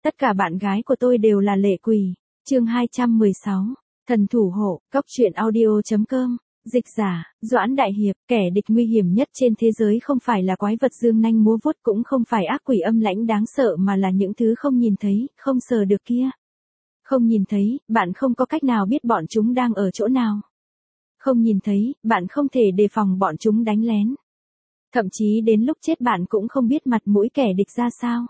Tất cả bạn gái của tôi đều là lệ quỷ. Chương 216. Thần thủ hộ, Cóc truyện audio.com. Dịch giả, Doãn Đại Hiệp, kẻ địch nguy hiểm nhất trên thế giới không phải là quái vật dương nanh múa vuốt, cũng không phải ác quỷ âm lãnh đáng sợ, mà là những thứ không nhìn thấy, không sờ được kia. Không nhìn thấy, bạn không có cách nào biết bọn chúng đang ở chỗ nào. Không nhìn thấy, bạn không thể đề phòng bọn chúng đánh lén. Thậm chí đến lúc chết bạn cũng không biết mặt mũi kẻ địch ra sao.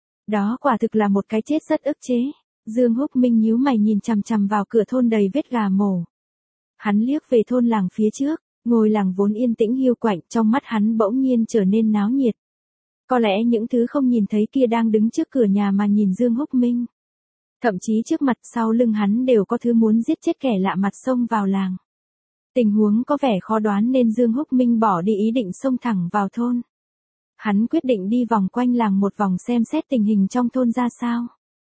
Đó quả thực là một cái chết rất ức chế. Dương Húc Minh nhíu mày nhìn chằm chằm vào cửa thôn đầy vết gà mổ. Hắn liếc về thôn làng phía trước, ngôi làng vốn yên tĩnh hiu quạnh, trong mắt hắn bỗng nhiên trở nên náo nhiệt. Có lẽ những thứ không nhìn thấy kia đang đứng trước cửa nhà mà nhìn Dương Húc Minh. Thậm chí trước mặt sau lưng hắn đều có thứ muốn giết chết kẻ lạ mặt xông vào làng. Tình huống có vẻ khó đoán nên Dương Húc Minh bỏ đi ý định xông thẳng vào thôn. Hắn quyết định đi vòng quanh làng một vòng xem xét tình hình trong thôn ra sao.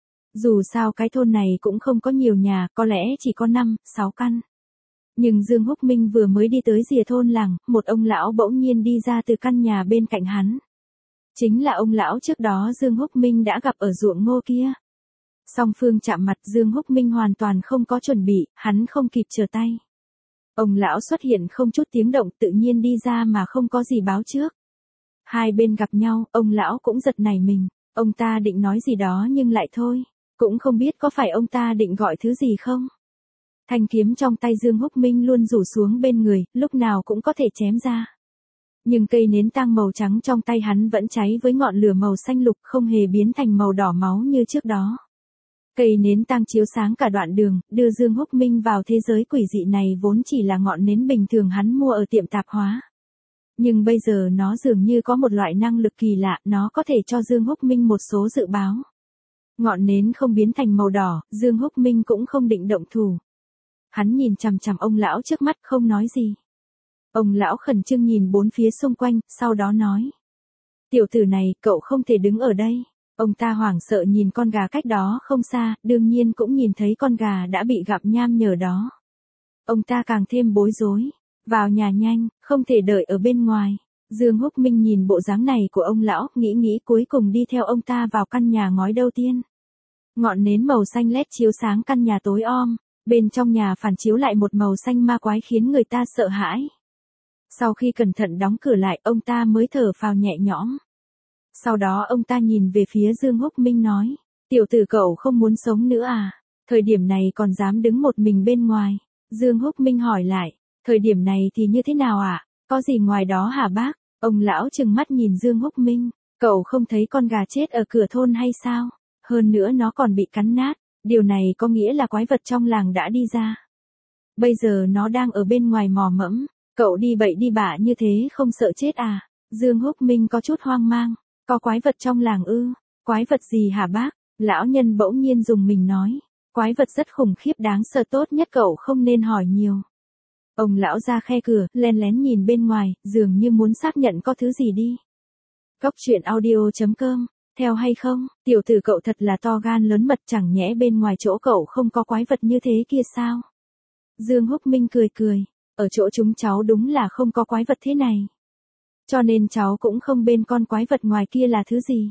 Dù sao cái thôn này cũng không có nhiều nhà, có lẽ chỉ có 5, 6 căn. Nhưng Dương Húc Minh vừa mới đi tới rìa thôn làng, một ông lão bỗng nhiên đi ra từ căn nhà bên cạnh hắn. Chính là ông lão trước đó Dương Húc Minh đã gặp ở ruộng ngô kia. Song phương chạm mặt, Dương Húc Minh hoàn toàn không có chuẩn bị, hắn không kịp trở tay. Ông lão xuất hiện không chút tiếng động, tự nhiên đi ra mà không có gì báo trước. Hai bên gặp nhau, ông lão cũng giật nảy mình, ông ta định nói gì đó nhưng lại thôi, cũng không biết có phải ông ta định gọi thứ gì không. Thanh kiếm trong tay Dương Húc Minh luôn rủ xuống bên người, lúc nào cũng có thể chém ra. Nhưng cây nến tang màu trắng trong tay hắn vẫn cháy với ngọn lửa màu xanh lục, không hề biến thành màu đỏ máu như trước đó. Cây nến tang chiếu sáng cả đoạn đường, đưa Dương Húc Minh vào thế giới quỷ dị này vốn chỉ là ngọn nến bình thường hắn mua ở tiệm tạp hóa. Nhưng bây giờ nó dường như có một loại năng lực kỳ lạ, nó có thể cho Dương Húc Minh một số dự báo. Ngọn nến không biến thành màu đỏ, Dương Húc Minh cũng không định động thủ. Hắn nhìn chằm chằm ông lão trước mắt không nói gì. Ông lão khẩn trương nhìn bốn phía xung quanh, sau đó nói. Tiểu tử này, cậu không thể đứng ở đây. Ông ta hoảng sợ nhìn con gà cách đó không xa, đương nhiên cũng nhìn thấy con gà đã bị gặm nham nhở đó. Ông ta càng thêm bối rối. Vào nhà nhanh, không thể đợi ở bên ngoài. Dương Húc Minh nhìn bộ dáng này của ông lão, nghĩ cuối cùng đi theo ông ta vào căn nhà ngói đầu tiên. Ngọn nến màu xanh lét chiếu sáng căn nhà tối om, bên trong nhà phản chiếu lại một màu xanh ma quái khiến người ta sợ hãi. Sau khi cẩn thận đóng cửa lại, ông ta mới thở phào nhẹ nhõm. Sau đó ông ta nhìn về phía Dương Húc Minh nói, tiểu tử cậu không muốn sống nữa à? Thời điểm này còn dám đứng một mình bên ngoài. Dương Húc Minh hỏi lại, thời điểm này thì như thế nào ạ? Có gì ngoài đó hả bác? Ông lão trừng mắt nhìn Dương Húc Minh, cậu không thấy con gà chết ở cửa thôn hay sao? Hơn nữa nó còn bị cắn nát, điều này có nghĩa là quái vật trong làng đã đi ra. Bây giờ nó đang ở bên ngoài mò mẫm, cậu đi bậy đi bạ như thế không sợ chết à? Dương Húc Minh có chút hoang mang, có quái vật trong làng ư? Quái vật gì hả bác? Lão nhân bỗng nhiên dùng mình nói, quái vật rất khủng khiếp đáng sợ, tốt nhất cậu không nên hỏi nhiều. Ông lão ra khe cửa, len lén nhìn bên ngoài, dường như muốn xác nhận có thứ gì đi. Cóc truyện audio.com. Theo hay không, tiểu tử cậu thật là to gan lớn mật, chẳng nhẽ bên ngoài chỗ cậu không có quái vật như thế kia sao? Dương Húc Minh cười, ở chỗ chúng cháu đúng là không có quái vật thế này. Cho nên cháu cũng không bên con quái vật ngoài kia là thứ gì.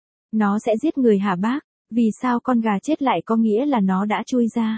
Nó sẽ giết người hả bác? Vì sao con gà chết lại có nghĩa là nó đã chui ra?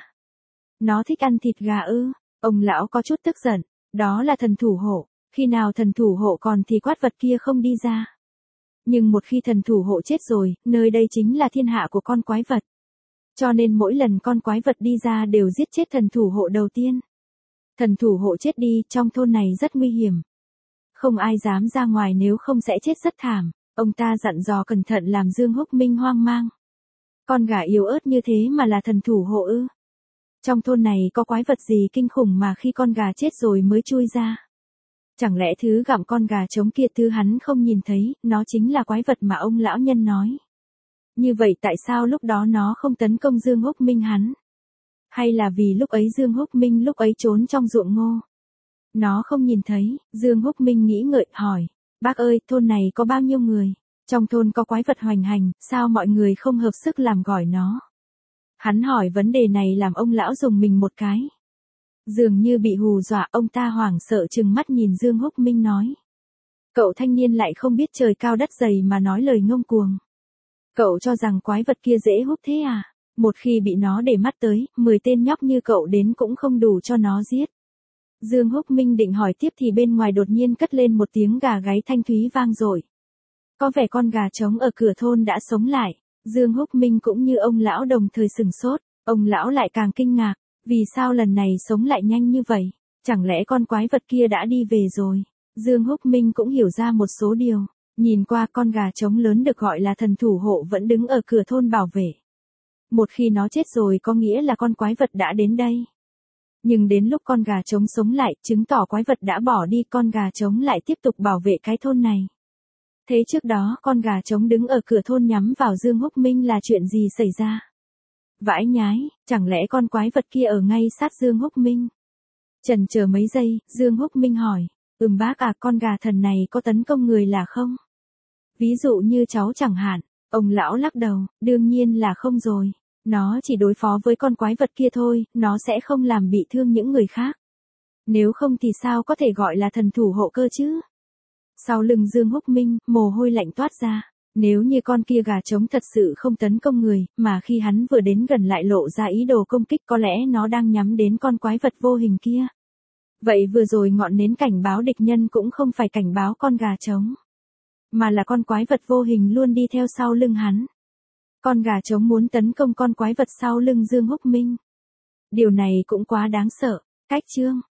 Nó thích ăn thịt gà ư? Ông lão có chút tức giận, đó là thần thủ hộ, khi nào thần thủ hộ còn thì quái vật kia không đi ra. Nhưng một khi thần thủ hộ chết rồi, nơi đây chính là thiên hạ của con quái vật. Cho nên mỗi lần con quái vật đi ra đều giết chết thần thủ hộ đầu tiên. Thần thủ hộ chết đi, trong thôn này rất nguy hiểm. Không ai dám ra ngoài nếu không sẽ chết rất thảm. Ông ta dặn dò cẩn thận làm Dương Húc Minh hoang mang. Con gà yếu ớt như thế mà là thần thủ hộ ư? Trong thôn này có quái vật gì kinh khủng mà khi con gà chết rồi mới chui ra? Chẳng lẽ thứ gặm con gà trống kia thứ hắn không nhìn thấy, nó chính là quái vật mà ông lão nhân nói. Như vậy tại sao lúc đó nó không tấn công Dương Húc Minh hắn? Hay là vì lúc ấy Dương Húc Minh lúc ấy trốn trong ruộng ngô? Nó không nhìn thấy, Dương Húc Minh nghĩ ngợi, hỏi, bác ơi, thôn này có bao nhiêu người? Trong thôn có quái vật hoành hành, sao mọi người không hợp sức làm gọi nó? Hắn hỏi vấn đề này làm ông lão dùng mình một cái. Dường như bị hù dọa, ông ta hoảng sợ trừng mắt nhìn Dương Húc Minh nói. Cậu thanh niên lại không biết trời cao đất dày mà nói lời ngông cuồng. Cậu cho rằng quái vật kia dễ hút thế à? Một khi bị nó để mắt tới, 10 tên nhóc như cậu đến cũng không đủ cho nó giết. Dương Húc Minh định hỏi tiếp thì bên ngoài đột nhiên cất lên một tiếng gà gáy thanh thúy vang dội. Có vẻ con gà trống ở cửa thôn đã sống lại. Dương Húc Minh cũng như ông lão đồng thời sửng sốt, ông lão lại càng kinh ngạc, vì sao lần này sống lại nhanh như vậy? Chẳng lẽ con quái vật kia đã đi về rồi? Dương Húc Minh cũng hiểu ra một số điều, nhìn qua con gà trống lớn được gọi là thần thủ hộ vẫn đứng ở cửa thôn bảo vệ. Một khi nó chết rồi có nghĩa là con quái vật đã đến đây. Nhưng đến lúc con gà trống sống lại, chứng tỏ quái vật đã bỏ đi, con gà trống lại tiếp tục bảo vệ cái thôn này. Thế trước đó con gà trống đứng ở cửa thôn nhắm vào Dương Húc Minh là chuyện gì xảy ra? Vãi nhái, chẳng lẽ con quái vật kia ở ngay sát Dương Húc Minh? Chần chờ mấy giây, Dương Húc Minh hỏi, bác à, con gà thần này có tấn công người là không? Ví dụ như cháu chẳng hạn. Ông lão lắc đầu, đương nhiên là không rồi. Nó chỉ đối phó với con quái vật kia thôi, nó sẽ không làm bị thương những người khác. Nếu không thì sao có thể gọi là thần thủ hộ cơ chứ? Sau lưng Dương Húc Minh, mồ hôi lạnh toát ra. Nếu như con kia gà trống thật sự không tấn công người, mà khi hắn vừa đến gần lại lộ ra ý đồ công kích, có lẽ nó đang nhắm đến con quái vật vô hình kia. Vậy vừa rồi ngọn nến cảnh báo địch nhân cũng không phải cảnh báo con gà trống, mà là con quái vật vô hình luôn đi theo sau lưng hắn. Con gà trống muốn tấn công con quái vật sau lưng Dương Húc Minh. Điều này cũng quá đáng sợ. Cách chương